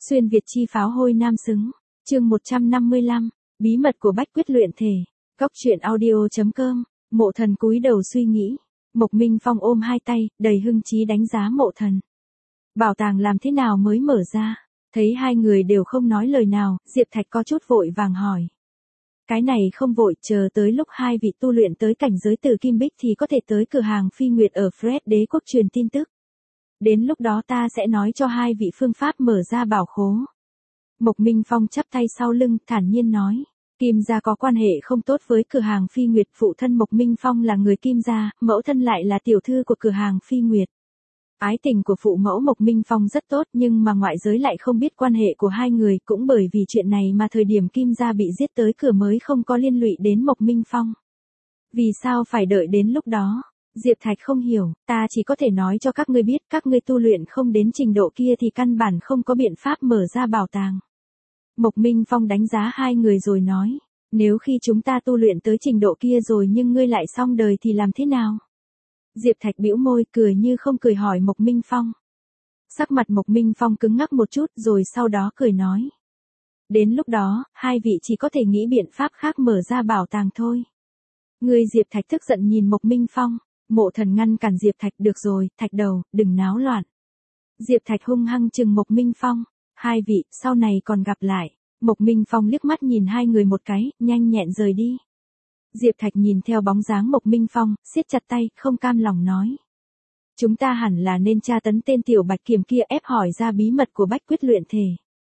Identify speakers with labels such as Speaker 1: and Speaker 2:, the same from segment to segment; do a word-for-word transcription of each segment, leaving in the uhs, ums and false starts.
Speaker 1: Xuyên Việt chi pháo hôi nam xứng. Chương một trăm năm mươi lăm, bí mật của Bách Quyết luyện thể. Cóc truyện audio.com. Mộ Thần cúi đầu suy nghĩ. Mộc Minh Phong ôm hai tay, đầy hưng trí đánh giá Mộ Thần. Bảo tàng làm thế nào mới mở ra? Thấy hai người đều không nói lời nào, Diệp Thạch có chút vội vàng hỏi. Cái này không vội, chờ tới lúc hai vị tu luyện tới cảnh giới từ Kim Bích thì có thể tới cửa hàng Phi Nguyệt ở Fred Đế Quốc truyền tin tức. Đến lúc đó ta sẽ nói cho hai vị phương pháp mở ra bảo khố. Mộc Minh Phong chắp tay sau lưng, thản nhiên nói. Kim gia có quan hệ không tốt với cửa hàng Phi Nguyệt, phụ thân Mộc Minh Phong là người Kim gia, mẫu thân lại là tiểu thư của cửa hàng Phi Nguyệt. Ái tình của phụ mẫu Mộc Minh Phong rất tốt, nhưng mà ngoại giới lại không biết quan hệ của hai người, cũng bởi vì chuyện này mà thời điểm Kim gia bị giết tới cửa mới không có liên lụy đến Mộc Minh Phong. Vì sao phải đợi đến lúc đó? Diệp Thạch không hiểu, ta chỉ có thể nói cho các ngươi biết, các ngươi tu luyện không đến trình độ kia thì căn bản không có biện pháp mở ra bảo tàng. Mộc Minh Phong đánh giá hai người rồi nói, nếu khi chúng ta tu luyện tới trình độ kia rồi nhưng ngươi lại xong đời thì làm thế nào? Diệp Thạch bĩu môi, cười như không cười hỏi Mộc Minh Phong. Sắc mặt Mộc Minh Phong cứng ngắc một chút rồi sau đó cười nói. Đến lúc đó, hai vị chỉ có thể nghĩ biện pháp khác mở ra bảo tàng thôi. Người Diệp Thạch tức giận nhìn Mộc Minh Phong. Mộ Thần ngăn cản Diệp Thạch, được rồi, Thạch đầu, đừng náo loạn. Diệp Thạch hung hăng chừng Mộc Minh Phong. Hai vị, sau này còn gặp lại. Mộc Minh Phong liếc mắt nhìn hai người một cái, nhanh nhẹn rời đi. Diệp Thạch nhìn theo bóng dáng Mộc Minh Phong, siết chặt tay, không cam lòng nói. Chúng ta hẳn là nên tra tấn tên tiểu Bạch Kiểm kia, ép hỏi ra bí mật của Bách Quyết luyện thể.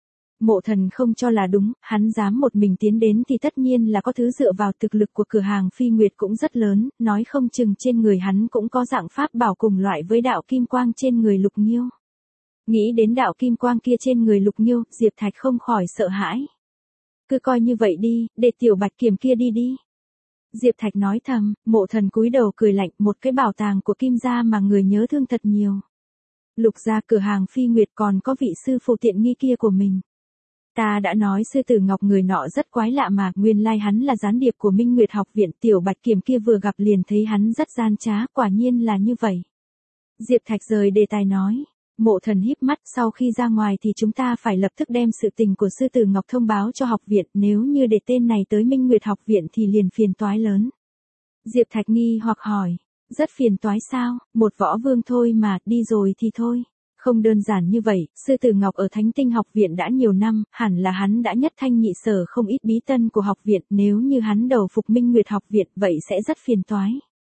Speaker 1: Mộ Thần không cho là đúng, hắn dám một mình tiến đến thì tất nhiên là có thứ dựa vào thực lực của cửa hàng Phi Nguyệt cũng rất lớn, nói không chừng trên người hắn cũng có dạng pháp bảo cùng loại với đạo kim quang trên người Lục Nghiêu. Nghĩ đến đạo kim quang kia trên người Lục Nghiêu, Diệp Thạch không khỏi sợ hãi. Cứ coi như vậy đi, để tiểu Bạch Kiểm kia đi đi. Diệp Thạch nói thầm. Mộ Thần cúi đầu cười lạnh, một cái bảo tàng của Kim gia mà người nhớ thương thật nhiều. Lục gia cửa hàng Phi Nguyệt còn có vị sư phụ tiện nghi kia của mình. Ta đã nói sư tử Ngọc người nọ rất quái lạ mà, nguyên lai hắn là gián điệp của Minh Nguyệt học viện, tiểu Bạch Kiểm kia vừa gặp liền thấy hắn rất gian trá, quả nhiên là như vậy. Diệp Thạch rời đề tài nói. Mộ Thần híp mắt, sau khi ra ngoài thì chúng ta phải lập tức đem sự tình của sư tử Ngọc thông báo cho học viện, nếu như để tên này tới Minh Nguyệt học viện thì liền phiền toái lớn. Diệp Thạch nghi hoặc hỏi, rất phiền toái sao, một võ vương thôi mà, đi rồi thì thôi. Không đơn giản như vậy, sư tử Ngọc ở Thánh Tinh học viện đã nhiều năm, hẳn là hắn đã nhất thanh nhị sở không ít bí tân của học viện, nếu như hắn đầu phục Minh Nguyệt học viện vậy sẽ rất phiền toái.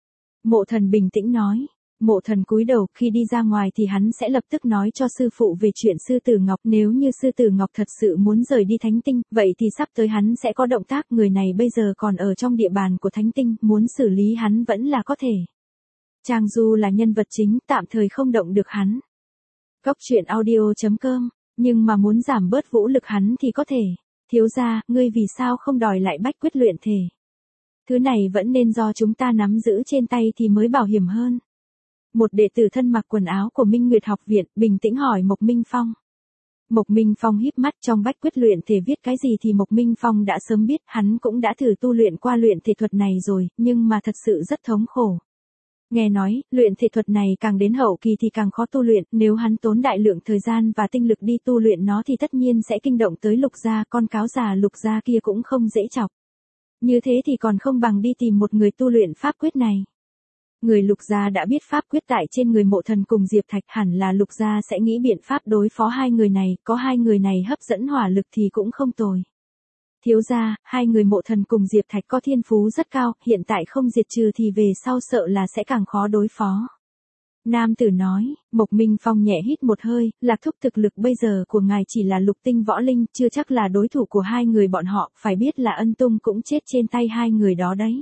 Speaker 1: Mộ Thần bình tĩnh nói. Mộ Thần cúi đầu, khi đi ra ngoài thì hắn sẽ lập tức nói cho sư phụ về chuyện sư tử Ngọc, nếu như sư tử Ngọc thật sự muốn rời đi Thánh Tinh, vậy thì sắp tới hắn sẽ có động tác, người này bây giờ còn ở trong địa bàn của Thánh Tinh, muốn xử lý hắn vẫn là có thể. Trang Du là nhân vật chính, tạm thời không động được hắn. Cóc truyện audio.com, nhưng mà muốn giảm bớt vũ lực hắn thì có thể. Thiếu gia, ngươi vì sao không đòi lại Bách Quyết luyện thể? Thứ này vẫn nên do chúng ta nắm giữ trên tay thì mới bảo hiểm hơn. Một đệ tử thân mặc quần áo của Minh Nguyệt học viện, bình tĩnh hỏi Mộc Minh Phong. Mộc Minh Phong híp mắt, trong Bách Quyết luyện thể viết cái gì thì Mộc Minh Phong đã sớm biết, hắn cũng đã thử tu luyện qua luyện thể thuật này rồi, nhưng mà thật sự rất thống khổ. Nghe nói, luyện thể thuật này càng đến hậu kỳ thì càng khó tu luyện, nếu hắn tốn đại lượng thời gian và tinh lực đi tu luyện nó thì tất nhiên sẽ kinh động tới Lục gia, con cáo già Lục gia kia cũng không dễ chọc. Như thế thì còn không bằng đi tìm một người tu luyện pháp quyết này. Người Lục gia đã biết pháp quyết tại trên người Mộ Thần cùng Diệp Thạch, hẳn là Lục gia sẽ nghĩ biện pháp đối phó hai người này, có hai người này hấp dẫn hỏa lực thì cũng không tồi. Thiếu gia, hai người Mộ Thần cùng Diệp Thạch có thiên phú rất cao, hiện tại không diệt trừ thì về sau sợ là sẽ càng khó đối phó. Nam tử nói. Mộc Minh Phong nhẹ hít một hơi, Lạc thúc thực lực bây giờ của ngài chỉ là lục tinh võ linh, chưa chắc là đối thủ của hai người bọn họ, phải biết là Ân Tung cũng chết trên tay hai người đó đấy.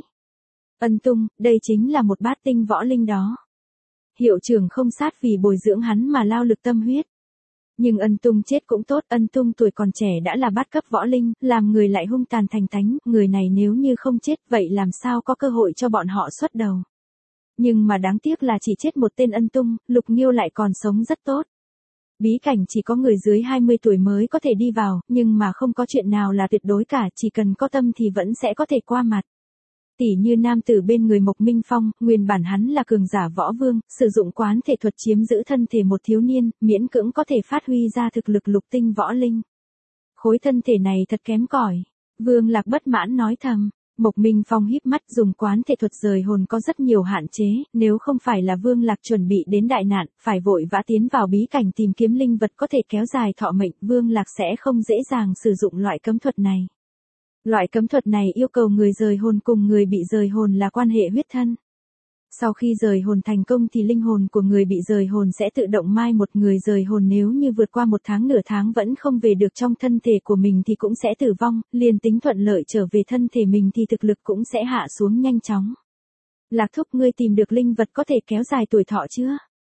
Speaker 1: Ân Tung, đây chính là một bát tinh võ linh đó. Hiệu trưởng không sát vì bồi dưỡng hắn mà lao lực tâm huyết. Nhưng Ân Tung chết cũng tốt, Ân Tung tuổi còn trẻ đã là bát cấp võ linh, làm người lại hung tàn thành tánh, người này nếu như không chết vậy làm sao có cơ hội cho bọn họ xuất đầu. Nhưng mà đáng tiếc là chỉ chết một tên Ân Tung, Lục Nghiêu lại còn sống rất tốt. Bí cảnh chỉ có người dưới hai mươi tuổi mới có thể đi vào, nhưng mà không có chuyện nào là tuyệt đối cả, chỉ cần có tâm thì vẫn sẽ có thể qua mặt. Tỉ như nam tử bên người Mộc Minh Phong, nguyên bản hắn là cường giả võ vương, sử dụng quán thể thuật chiếm giữ thân thể một thiếu niên, miễn cưỡng có thể phát huy ra thực lực lục tinh võ linh. Khối thân thể này thật kém cỏi. Vương Lạc bất mãn nói thầm. Mộc Minh Phong híp mắt, dùng quán thể thuật rời hồn có rất nhiều hạn chế, nếu không phải là Vương Lạc chuẩn bị đến đại nạn, phải vội vã tiến vào bí cảnh tìm kiếm linh vật có thể kéo dài thọ mệnh, Vương Lạc sẽ không dễ dàng sử dụng loại cấm thuật này. Loại cấm thuật này yêu cầu người rời hồn cùng người bị rời hồn là quan hệ huyết thân. Sau khi rời hồn thành công thì linh hồn của người bị rời hồn sẽ tự động mai một, người rời hồn nếu như vượt qua một tháng nửa tháng vẫn không về được trong thân thể của mình thì cũng sẽ tử vong, liền tính thuận lợi trở về thân thể mình thì thực lực cũng sẽ hạ xuống nhanh chóng. Lạc thúc, ngươi tìm được linh vật có thể kéo dài tuổi thọ chưa?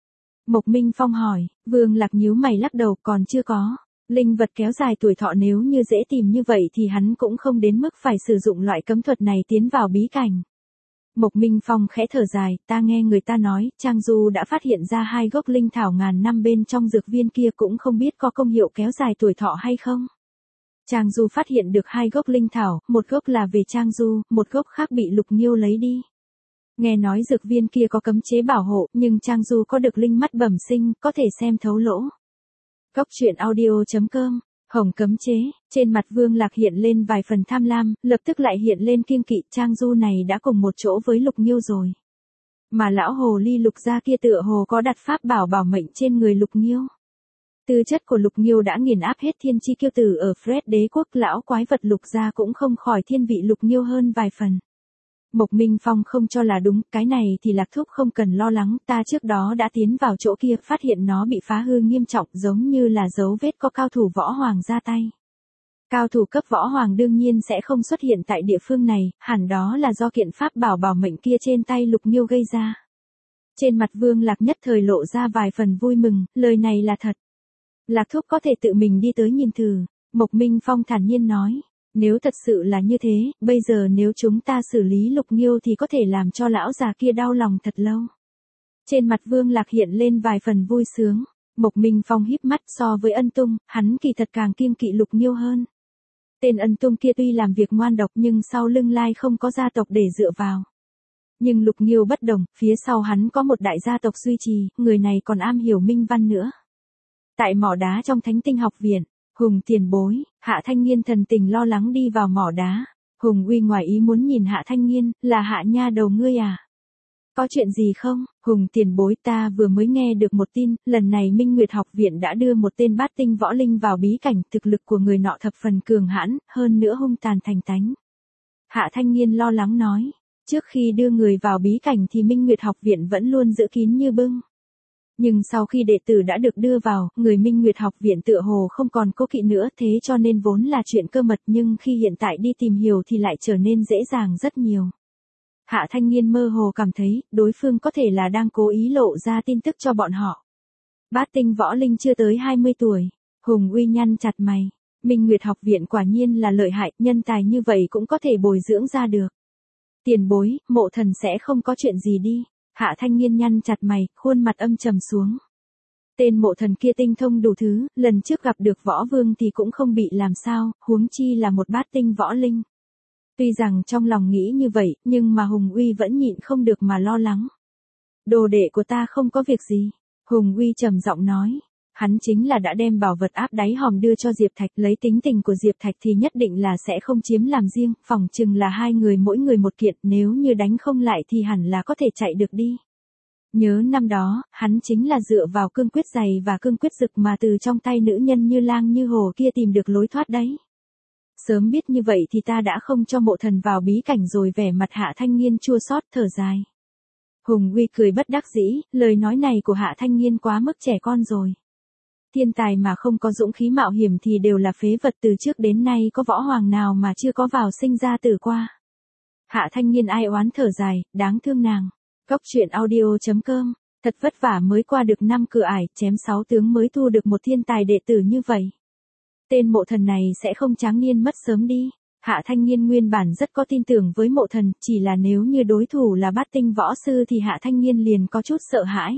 Speaker 1: Mộc Minh Phong hỏi. Vương Lạc nhíu mày lắc đầu, còn chưa có. Linh vật kéo dài tuổi thọ nếu như dễ tìm như vậy thì hắn cũng không đến mức phải sử dụng loại cấm thuật này tiến vào bí cảnh. Mộc Minh Phong khẽ thở dài, ta nghe người ta nói, Trang Du đã phát hiện ra hai gốc linh thảo ngàn năm bên trong dược viên kia, cũng không biết có công hiệu kéo dài tuổi thọ hay không. Trang Du phát hiện được hai gốc linh thảo, một gốc là về Trang Du, một gốc khác bị Lục Nghiêu lấy đi. Nghe nói dược viên kia có cấm chế bảo hộ, nhưng Trang Du có được linh mắt bẩm sinh, có thể xem thấu lỗ. Góc truyện audio chấm com. Hồng cấm chế, trên mặt Vương Lạc hiện lên vài phần tham lam, lập tức lại hiện lên kiêng kỵ, Trang Du này đã cùng một chỗ với Lục Nghiêu rồi. Mà lão hồ ly Lục gia kia tựa hồ có đặt pháp bảo bảo mệnh trên người Lục Nghiêu. Tư chất của Lục Nghiêu đã nghiền áp hết thiên chi kiêu tử ở Fred đế quốc, lão quái vật Lục gia cũng không khỏi thiên vị Lục Nghiêu hơn vài phần. Mộc Minh Phong không cho là đúng, cái này thì Lạc thúc không cần lo lắng, ta trước đó đã tiến vào chỗ kia, phát hiện nó bị phá hư nghiêm trọng, giống như là dấu vết có cao thủ võ hoàng ra tay. Cao thủ cấp võ hoàng đương nhiên sẽ không xuất hiện tại địa phương này, hẳn đó là do kiện pháp bảo bảo mệnh kia trên tay Lục Nghiêu gây ra. Trên mặt Vương Lạc nhất thời lộ ra vài phần vui mừng, lời này là thật. Lạc thúc có thể tự mình đi tới nhìn thử, Mộc Minh Phong thản nhiên nói. Nếu thật sự là như thế, bây giờ nếu chúng ta xử lý Lục Nghiêu thì có thể làm cho lão già kia đau lòng thật lâu. Trên mặt Vương Lạc hiện lên vài phần vui sướng. Mộc Minh Phong híp mắt, so với Ân Tung, hắn kỳ thật càng kiêng kỵ Lục Nghiêu hơn. Tên Ân Tung kia tuy làm việc ngoan độc nhưng sau lưng lai không có gia tộc để dựa vào. Nhưng Lục Nghiêu bất đồng, phía sau hắn có một đại gia tộc duy trì, người này còn am hiểu minh văn nữa. Tại mỏ đá trong Thánh Tinh học viện, Hùng tiền bối, Hạ Thanh Nghiên thần tình lo lắng đi vào mỏ đá. Hùng uy ngoài ý muốn nhìn Hạ Thanh Nghiên, là Hạ nha đầu ngươi à? Có chuyện gì không? Hùng tiền bối, ta vừa mới nghe được một tin, lần này Minh Nguyệt học viện đã đưa một tên bát tinh võ linh vào bí cảnh, thực lực của người nọ thập phần cường hãn, hơn nữa hung tàn thành tánh. Hạ Thanh Nghiên lo lắng nói, trước khi đưa người vào bí cảnh thì Minh Nguyệt học viện vẫn luôn giữ kín như bưng. Nhưng sau khi đệ tử đã được đưa vào, người Minh Nguyệt học viện tựa hồ không còn cố kỵ nữa, thế cho nên vốn là chuyện cơ mật, nhưng khi hiện tại đi tìm hiểu thì lại trở nên dễ dàng rất nhiều. Hạ Thanh Nghiên mơ hồ cảm thấy, đối phương có thể là đang cố ý lộ ra tin tức cho bọn họ. Bát tinh võ linh chưa tới hai mươi tuổi, Hùng uy nhăn chặt mày, Minh Nguyệt học viện quả nhiên là lợi hại, nhân tài như vậy cũng có thể bồi dưỡng ra được. Tiền bối, mộ thần sẽ không có chuyện gì đi. Hạ Thanh Nghiên nhăn chặt mày, khuôn mặt âm trầm xuống. Tên mộ thần kia tinh thông đủ thứ, lần trước gặp được võ vương thì cũng không bị làm sao, huống chi là một bát tinh võ linh. Tuy rằng trong lòng nghĩ như vậy, nhưng mà Hùng Uy vẫn nhịn không được mà lo lắng. Đồ đệ của ta không có việc gì, Hùng Uy trầm giọng nói. Hắn chính là đã đem bảo vật áp đáy hòm đưa cho Diệp Thạch, lấy tính tình của Diệp Thạch thì nhất định là sẽ không chiếm làm riêng, phỏng chừng là hai người mỗi người một kiện, nếu như đánh không lại thì hẳn là có thể chạy được đi. Nhớ năm đó, hắn chính là dựa vào cương quyết dày và cương quyết dực mà từ trong tay nữ nhân như lang như hồ kia tìm được lối thoát đấy. Sớm biết như vậy thì ta đã không cho mộ thần vào bí cảnh rồi, vẻ mặt Hạ Thanh Nghiên chua xót thở dài. Hùng Uy cười bất đắc dĩ, lời nói này của Hạ Thanh Nghiên quá mức trẻ con rồi. Thiên tài mà không có dũng khí mạo hiểm thì đều là phế vật, từ trước đến nay có võ hoàng nào mà chưa có vào sinh ra tử qua. Hạ Thanh Nghiên ai oán thở dài, đáng thương nàng. Góc truyện audio chấm com, thật vất vả mới qua được năm cửa ải, chém sáu tướng mới thu được một thiên tài đệ tử như vậy. Tên mộ thần này sẽ không tráng niên mất sớm đi. Hạ Thanh Nghiên nguyên bản rất có tin tưởng với mộ thần, chỉ là nếu như đối thủ là bát tinh võ sư thì Hạ Thanh Nghiên liền có chút sợ hãi.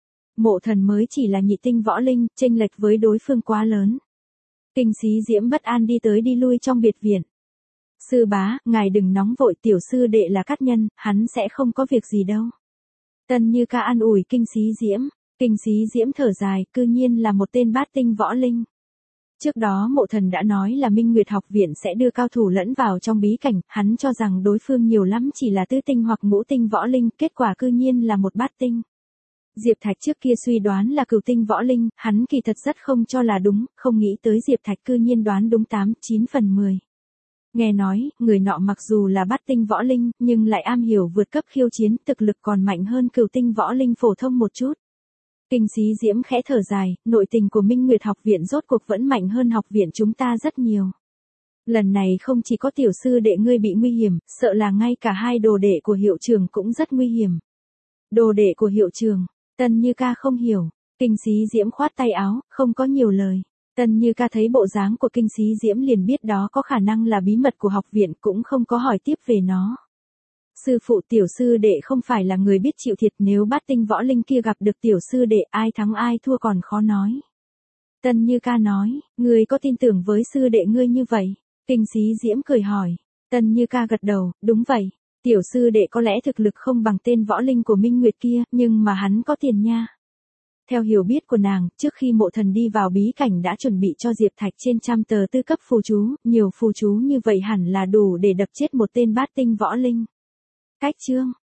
Speaker 1: Mộ thần mới chỉ là nhị tinh võ linh, chênh lệch với đối phương quá lớn. Kinh Xí Diễm bất an đi tới đi lui trong biệt viện. Sư bá, ngài đừng nóng vội, tiểu sư đệ là cát nhân, hắn sẽ không có việc gì đâu. Tần Như Ca an ủi Kinh Xí Diễm. Kinh Xí Diễm thở dài, cư nhiên là một tên bát tinh võ linh. Trước đó Mộ Thần đã nói là Minh Nguyệt học viện sẽ đưa cao thủ lẫn vào trong bí cảnh, hắn cho rằng đối phương nhiều lắm chỉ là tứ tinh hoặc ngũ tinh võ linh, kết quả cư nhiên là một bát tinh. Diệp Thạch trước kia suy đoán là cửu tinh võ linh, hắn kỳ thật rất không cho là đúng, không nghĩ tới Diệp Thạch cư nhiên đoán đúng tám, chín phần mười. Nghe nói, người nọ mặc dù là bát tinh võ linh, nhưng lại am hiểu vượt cấp khiêu chiến, thực lực còn mạnh hơn cửu tinh võ linh phổ thông một chút. Kinh Xí Diễm khẽ thở dài, nội tình của Minh Nguyệt học viện rốt cuộc vẫn mạnh hơn học viện chúng ta rất nhiều. Lần này không chỉ có tiểu sư đệ ngươi bị nguy hiểm, sợ là ngay cả hai đồ đệ của hiệu trường cũng rất nguy hiểm. Đồ đệ của hiệu trường, Tần Như Ca không hiểu. Kinh Xí Diễm khoát tay áo, không có nhiều lời. Tần Như Ca thấy bộ dáng của Kinh Xí Diễm liền biết đó có khả năng là bí mật của học viện, cũng không có hỏi tiếp về nó. Sư phụ, tiểu sư đệ không phải là người biết chịu thiệt, nếu bát tinh võ linh kia gặp được tiểu sư đệ, ai thắng ai thua còn khó nói. Tần Như Ca nói, ngươi có tin tưởng với sư đệ ngươi như vậy? Kinh Xí Diễm cười hỏi. Tần Như Ca gật đầu, đúng vậy. Tiểu sư đệ có lẽ thực lực không bằng tên võ linh của Minh Nguyệt kia, nhưng mà hắn có tiền nha. Theo hiểu biết của nàng, trước khi Mộ Thần đi vào bí cảnh đã chuẩn bị cho Diệp Thạch trên trăm tờ tư cấp phù chú, nhiều phù chú như vậy hẳn là đủ để đập chết một tên bát tinh võ linh. Cách chương